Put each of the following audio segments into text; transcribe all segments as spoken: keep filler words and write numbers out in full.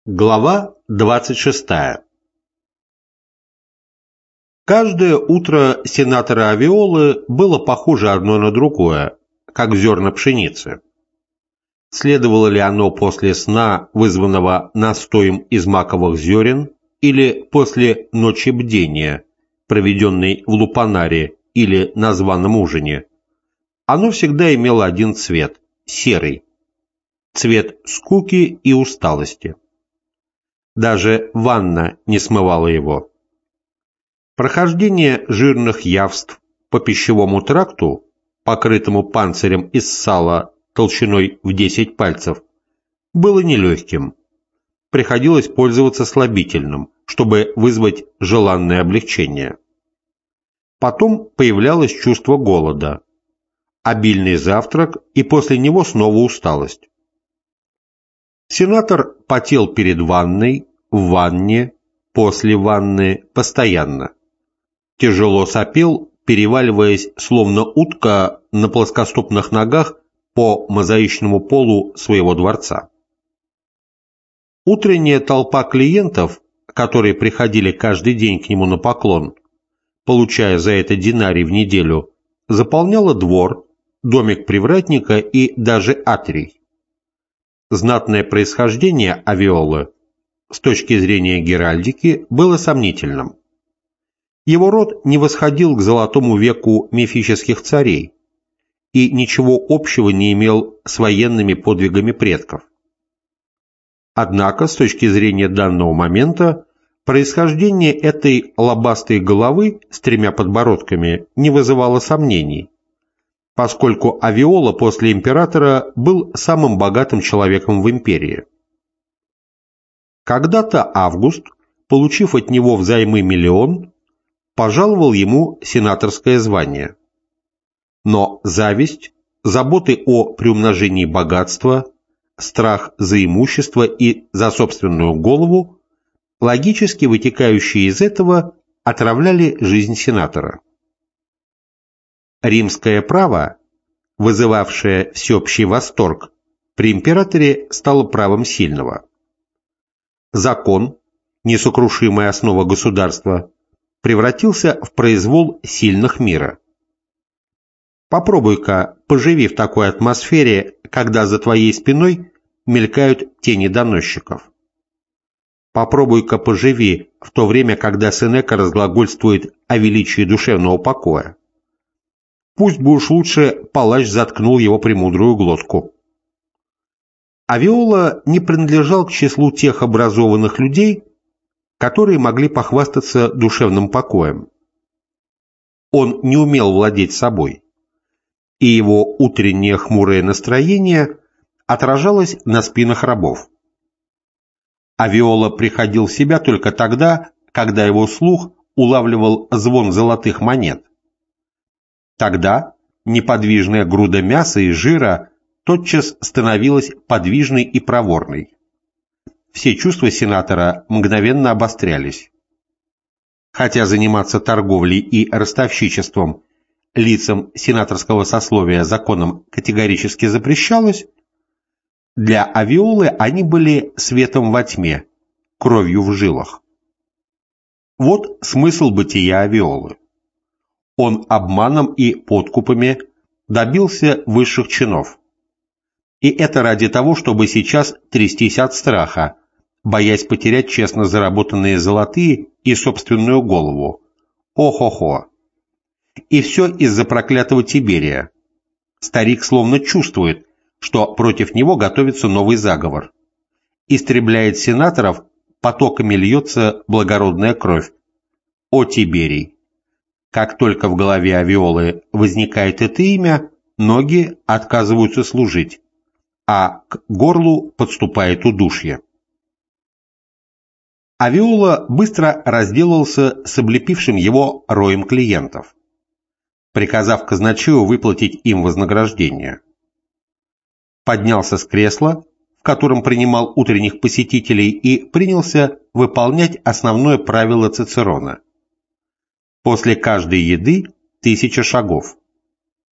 Глава двадцать шестая. Каждое утро сенатора Авиолы было похоже одно на другое, как зерна пшеницы. Следовало ли оно после сна, вызванного настоем из маковых зерен, или после ночи бдения, проведенной в лупанаре или на званом ужине, оно всегда имело один цвет – серый, цвет скуки и усталости. Даже ванна не смывала его. Прохождение жирных явств по пищевому тракту, покрытому панцирем из сала толщиной в десять пальцев, было нелегким. Приходилось пользоваться слабительным, чтобы вызвать желанное облегчение. Потом появлялось чувство голода, обильный завтрак и после него снова усталость. Сенатор потел перед ванной, в ванне, после ванны, постоянно. Тяжело сопел, переваливаясь, словно утка на плоскостопных ногах по мозаичному полу своего дворца. Утренняя толпа клиентов, которые приходили каждый день к нему на поклон, получая за это динарий в неделю, заполняла двор, домик привратника и даже атрий. Знатное происхождение Авиолы с точки зрения геральдики было сомнительным. Его род не восходил к золотому веку мифических царей и ничего общего не имел с военными подвигами предков. Однако, с точки зрения данного момента, происхождение этой лобастой головы с тремя подбородками не вызывало сомнений, поскольку Авиола после императора был самым богатым человеком в империи. Когда-то Август, получив от него взаймы миллион, пожаловал ему сенаторское звание. Но зависть, заботы о приумножении богатства, страх за имущество и за собственную голову, логически вытекающие из этого, отравляли жизнь сенатора. Римское право, вызывавшее всеобщий восторг, при императоре стало правом сильного. Закон, несокрушимая основа государства, превратился в произвол сильных мира. Попробуй-ка, поживи в такой атмосфере, когда за твоей спиной мелькают тени доносчиков. Попробуй-ка поживи в то время, когда Сенека разглагольствует о величии душевного покоя. Пусть бы уж лучше палач заткнул его премудрую глотку. Авиола не принадлежал к числу тех образованных людей, которые могли похвастаться душевным покоем. Он не умел владеть собой, и его утреннее хмурое настроение отражалось на спинах рабов. Авиола приходил в себя только тогда, когда его слух улавливал звон золотых монет. Тогда неподвижная груда мяса и жира тотчас становилась подвижной и проворной. Все чувства сенатора мгновенно обострялись. Хотя заниматься торговлей и ростовщичеством лицам сенаторского сословия законом категорически запрещалось, для Авиолы они были светом во тьме, кровью в жилах. Вот смысл бытия Авиолы. Он обманом и подкупами добился высших чинов. И это ради того, чтобы сейчас трястись от страха, боясь потерять честно заработанные золотые и собственную голову. О-хо-хо! И все из-за проклятого Тиберия. Старик словно чувствует, что против него готовится новый заговор. Истребляет сенаторов, потоками льется благородная кровь. О, Тиберий! Как только в голове Авиолы возникает это имя, ноги отказываются служить, а к горлу подступает удушье. Авиола быстро разделался с облепившим его роем клиентов, приказав казначею выплатить им вознаграждение. Поднялся с кресла, в котором принимал утренних посетителей, и принялся выполнять основное правило Цицерона. После каждой еды тысяча шагов.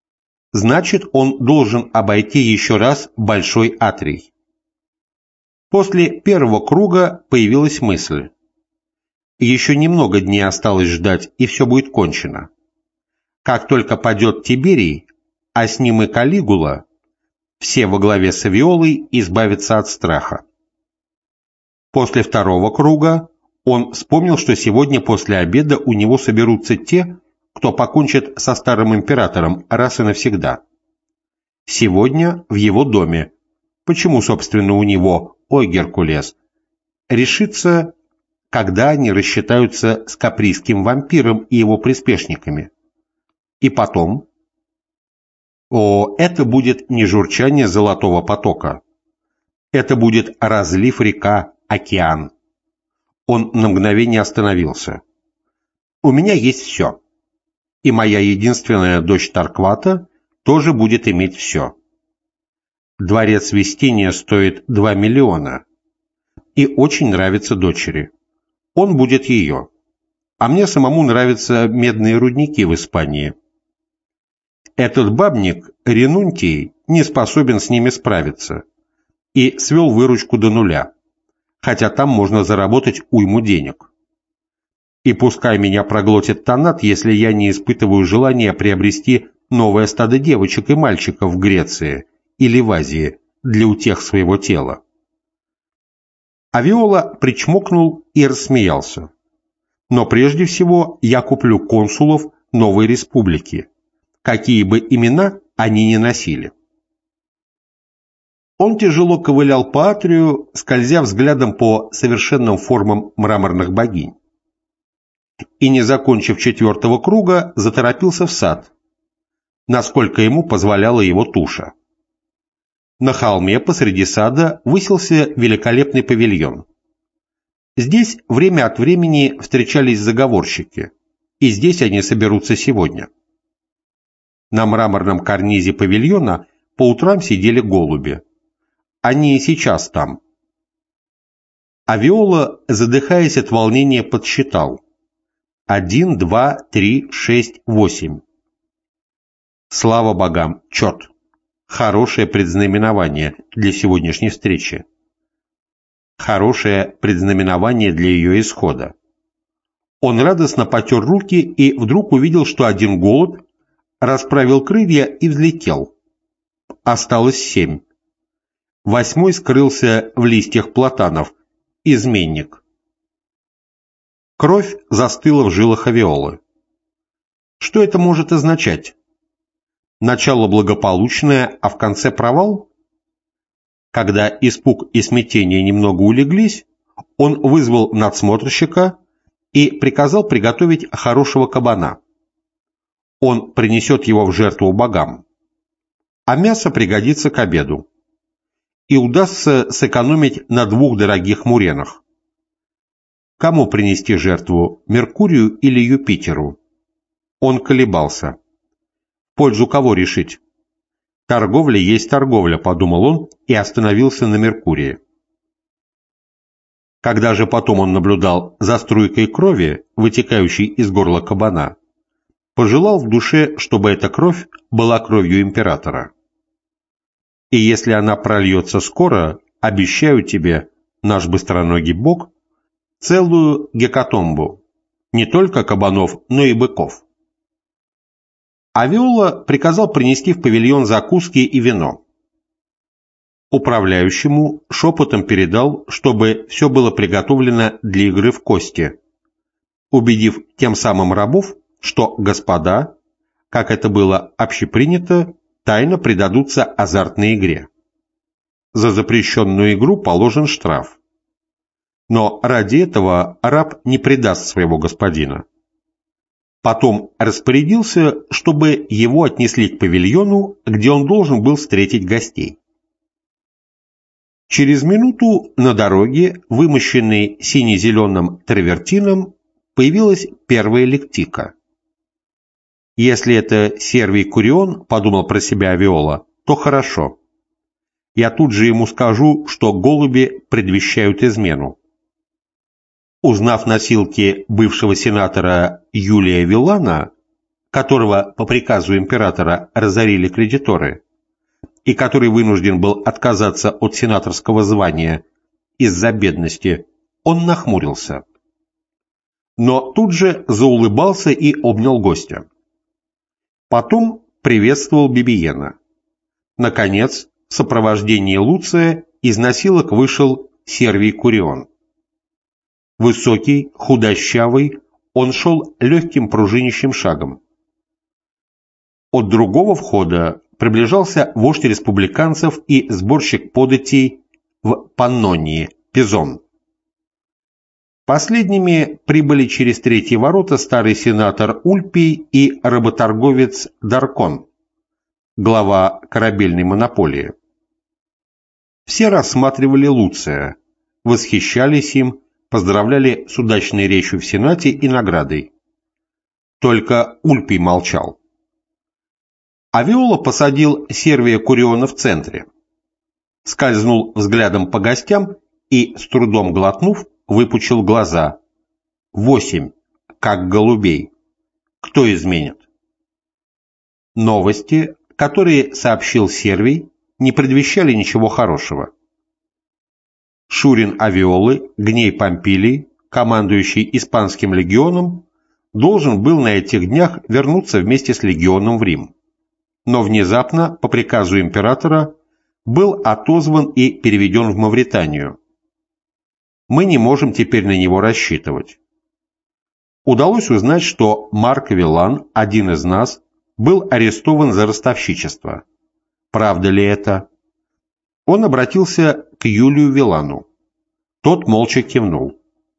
Значит, он должен обойти еще раз большой атрий. После первого круга появилась мысль. Еще немного дней осталось ждать, и все будет кончено. Как только падет Тиберий, а с ним и Калигула, все во главе с Авиолой избавятся от страха. После второго круга он вспомнил, что сегодня после обеда у него соберутся те, кто покончит со старым императором раз и навсегда. Сегодня в его доме. Почему, собственно, у него, ой, Геркулес, решится, когда они рассчитаются с каприйским вампиром и его приспешниками. И потом... О, это будет не журчание золотого потока. Это будет разлив река, океан. Он на мгновение остановился. У меня есть все. И моя единственная дочь Тарквата тоже будет иметь все. Дворец Вестиния стоит два миллиона. И очень нравится дочери. Он будет ее. А мне самому нравятся медные рудники в Испании. Этот бабник, Ренунтий, не способен с ними справиться и свел выручку до нуля, хотя там можно заработать уйму денег. И пускай меня проглотит Танат, если я не испытываю желания приобрести новое стадо девочек и мальчиков в Греции или в Азии для утех своего тела. Авиола причмокнул и рассмеялся. Но прежде всего я куплю консулов новой республики, какие бы имена они ни носили. Он тяжело ковылял по атрию, скользя взглядом по совершенным формам мраморных богинь. И, не закончив четвертого круга, заторопился в сад, насколько ему позволяла его туша. На холме посреди сада высился великолепный павильон. Здесь время от времени встречались заговорщики, и здесь они соберутся сегодня. На мраморном карнизе павильона по утрам сидели голуби. Они и сейчас там. А Виола, задыхаясь от волнения, подсчитал. Один, два, три, шесть, восемь. Слава богам, черт! Хорошее предзнаменование для сегодняшней встречи. Хорошее предзнаменование для ее исхода. Он радостно потер руки и вдруг увидел, что один голубь расправил крылья и взлетел. Осталось семь. Восьмой скрылся в листьях платанов. Изменник. Кровь застыла в жилах Авиолы. Что это может означать? Начало благополучное, а в конце провал? Когда испуг и смятение немного улеглись, он вызвал надсмотрщика и приказал приготовить хорошего кабана. Он принесет его в жертву богам. А мясо пригодится к обеду. И удастся сэкономить на двух дорогих муренах. Кому принести жертву, Меркурию или Юпитеру? Он колебался. В пользу кого решить? Торговля есть торговля, подумал он и остановился на Меркурии. Когда же потом он наблюдал за струйкой крови, вытекающей из горла кабана, пожелал в душе, чтобы эта кровь была кровью императора. И если она прольется скоро, обещаю тебе, наш быстроногий бог, целую гекатомбу, не только кабанов, но и быков. А Виола приказал принести в павильон закуски и вино. Управляющему шепотом передал, чтобы все было приготовлено для игры в кости, убедив тем самым рабов, что господа, как это было общепринято, тайно предадутся азартной игре. За запрещенную игру положен штраф. Но ради этого раб не предаст своего господина. Потом распорядился, чтобы его отнесли к павильону, где он должен был встретить гостей. Через минуту на дороге, вымощенной сине-зеленым травертином, появилась первая лектика. «Если это Сервий Курион, — подумал про себя Авиола, — то хорошо. Я тут же ему скажу, что голуби предвещают измену». Узнав носилки бывшего сенатора Юлия Виллана, которого по приказу императора разорили кредиторы, и который вынужден был отказаться от сенаторского звания из-за бедности, он нахмурился. Но тут же заулыбался и обнял гостя. Потом приветствовал Бибиена. Наконец, в сопровождении Луция из носилок вышел Сервий Курион. Высокий, худощавый, он шел легким пружинищим шагом. От другого входа приближался вождь республиканцев и сборщик податей в Паннонии, Пизон. Последними прибыли через третьи ворота старый сенатор Ульпий и работорговец Даркон, глава корабельной монополии. Все рассматривали Луция, восхищались им, поздравляли с удачной речью в Сенате и наградой. Только Ульпий молчал. Авиола посадил Сервия Куриона в центре. Скользнул взглядом по гостям и, с трудом глотнув, выпучил глаза. Восемь, как голубей. Кто изменит? Новости, которые сообщил Сервий, не предвещали ничего хорошего. Шурин Авиолы, Гней Помпилий, командующий Испанским легионом, должен был на этих днях вернуться вместе с легионом в Рим. Но внезапно, по приказу императора, был отозван и переведен в Мавританию. Мы не можем теперь на него рассчитывать. Удалось узнать, что Марк Вилан, один из нас, был арестован за ростовщичество. Правда ли это? Он обратился к Юлию Вилану. Тот молча кивнул.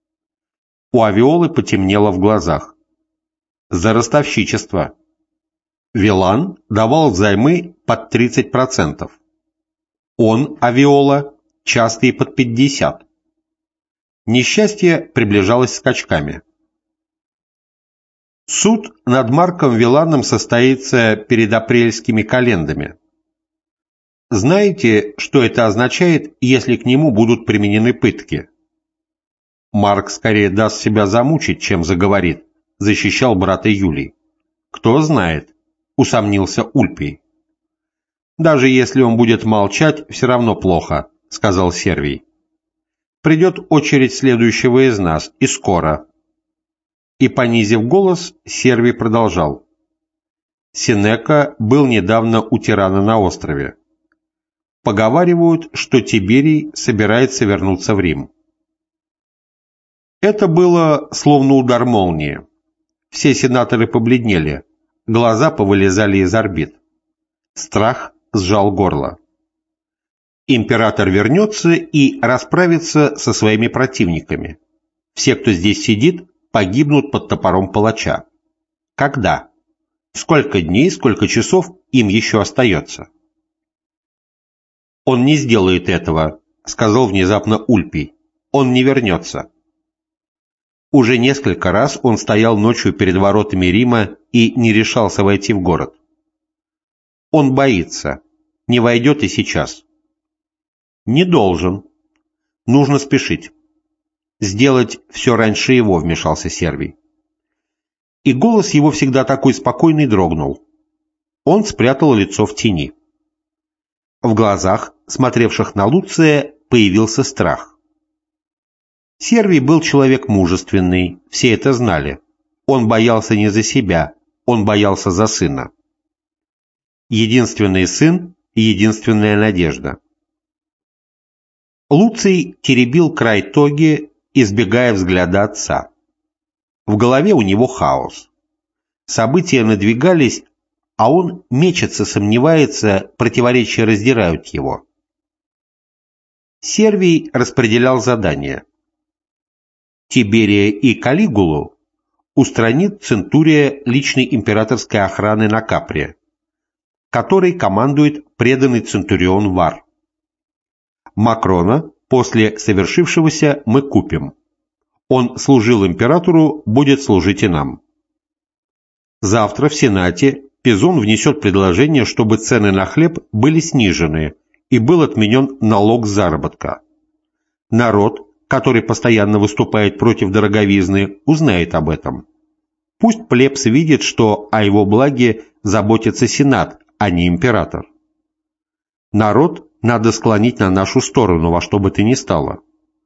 У Авиолы потемнело в глазах. За ростовщичество. Вилан давал взаймы под тридцать процентов. Он, Авиола, часто и под пятьдесят процентов. Несчастье приближалось скачками. Суд над Марком Виланом состоится перед апрельскими календами. Знаете, что это означает, если к нему будут применены пытки? Марк скорее даст себя замучить, чем заговорит, защищал брата Юлий. Кто знает, усомнился Ульпий. Даже если он будет молчать, все равно плохо, сказал Сервий. Придет очередь следующего из нас, и скоро. И, понизив голос, Сервий продолжал. Сенека был недавно у тирана на острове. Поговаривают, что Тиберий собирается вернуться в Рим. Это было словно удар молнии. Все сенаторы побледнели, глаза повылезали из орбит. Страх сжал горло. Император вернется и расправится со своими противниками. Все, кто здесь сидит, погибнут под топором палача. Когда? Сколько дней, сколько часов им еще остается? «Он не сделает этого», — сказал внезапно Ульпий. «Он не вернется». Уже несколько раз он стоял ночью перед воротами Рима и не решался войти в город. Он боится. Не войдет и сейчас. Не должен. Нужно спешить. Сделать все раньше его, вмешался Сервий. И голос его всегда такой спокойный дрогнул. Он спрятал лицо в тени. В глазах, смотревших на Луция, появился страх. Сервий был человек мужественный, все это знали. Он боялся не за себя, он боялся за сына. Единственный сын и единственная надежда. Луций теребил край тоги, избегая взгляда отца. В голове у него хаос. События надвигались, а он мечется, сомневается, противоречия раздирают его. Сервий распределял задания. Тиберия и Калигулу устранит Центурия личной императорской охраны на Капре, которой командует преданный Центурион Вар. Макрона после совершившегося мы купим. Он служил императору, будет служить и нам. Завтра в Сенате Пизон внесет предложение, чтобы цены на хлеб были снижены и был отменен налог с заработка. Народ, который постоянно выступает против дороговизны, узнает об этом. Пусть плебс видит, что о его благе заботится Сенат, а не император. Народ надо склонить на нашу сторону во что бы то ни стало.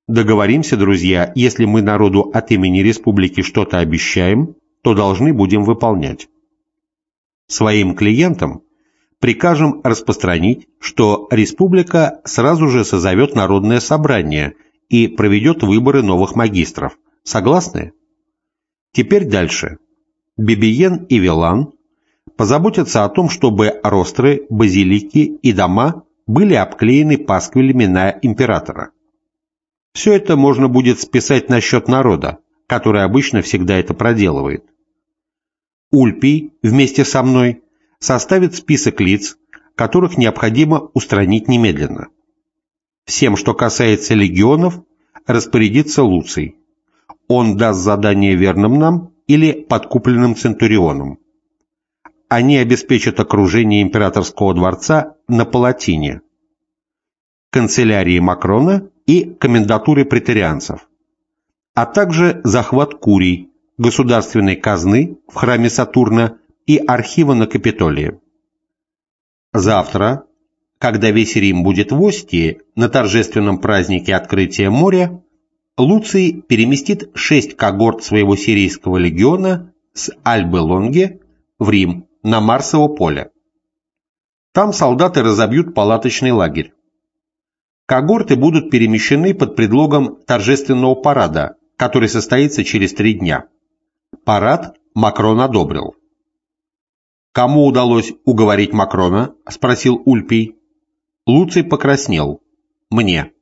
Договоримся, друзья, если мы народу от имени республики что-то обещаем, то должны будем выполнять. Своим клиентам прикажем распространить, что республика сразу же созовет народное собрание и проведет выборы новых магистров. Согласны? Теперь дальше. Бибиен и Вилан позаботятся о том, чтобы ростры, базилики и дома были обклеены пасквилями на императора. Все это можно будет списать на счет народа, который обычно всегда это проделывает. Ульпий вместе со мной составит список лиц, которых необходимо устранить немедленно. Всем, что касается легионов, распорядится Луций. Он даст задание верным нам или подкупленным центурионам. Они обеспечат окружение императорского дворца на Палатине, канцелярии Макрона и комендатуры преторианцев, а также захват курий, государственной казны в храме Сатурна и архива на Капитолии. Завтра, когда весь Рим будет в Остии, на торжественном празднике открытия моря, Луций переместит шесть когорт своего сирийского легиона с Альбы-Лонге в Рим на Марсово поле. Там солдаты разобьют палаточный лагерь. Когорты будут перемещены под предлогом торжественного парада, который состоится через три дня. Парад Макрон одобрил. «Кому удалось уговорить Макрона?» – спросил Ульпий. Луций покраснел. «Мне».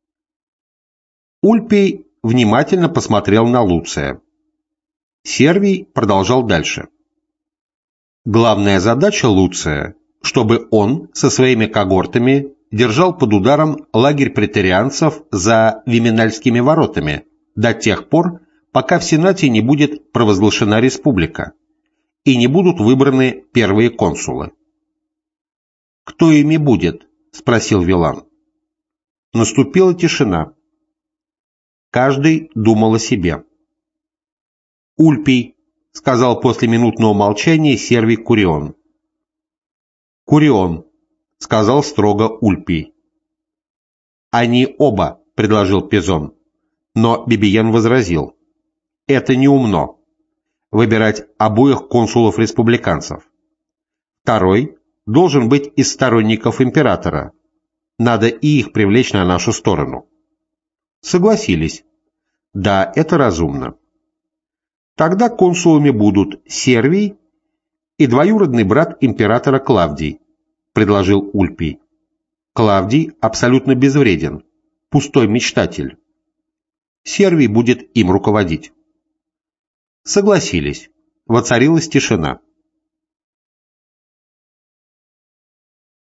Ульпий внимательно посмотрел на Луция. Сервий продолжал дальше. Главная задача Луция, чтобы он со своими когортами держал под ударом лагерь преторианцев за Виминальскими воротами до тех пор, пока в Сенате не будет провозглашена республика и не будут выбраны первые консулы. «Кто ими будет?» – спросил Вилан. Наступила тишина. Каждый думал о себе. «Ульпий», — сказал после минутного молчания Сервий Курион. «Курион», — сказал строго Ульпий. «Они оба», — предложил Пизон. Но Бибиен возразил. «Это неумно. Выбирать обоих консулов-республиканцев. Второй должен быть из сторонников императора. Надо и их привлечь на нашу сторону». Согласились. Да, это разумно. Тогда консулами будут Сервий и двоюродный брат императора Клавдий, предложил Ульпий. Клавдий абсолютно безвреден, пустой мечтатель. Сервий будет им руководить. Согласились. Воцарилась тишина.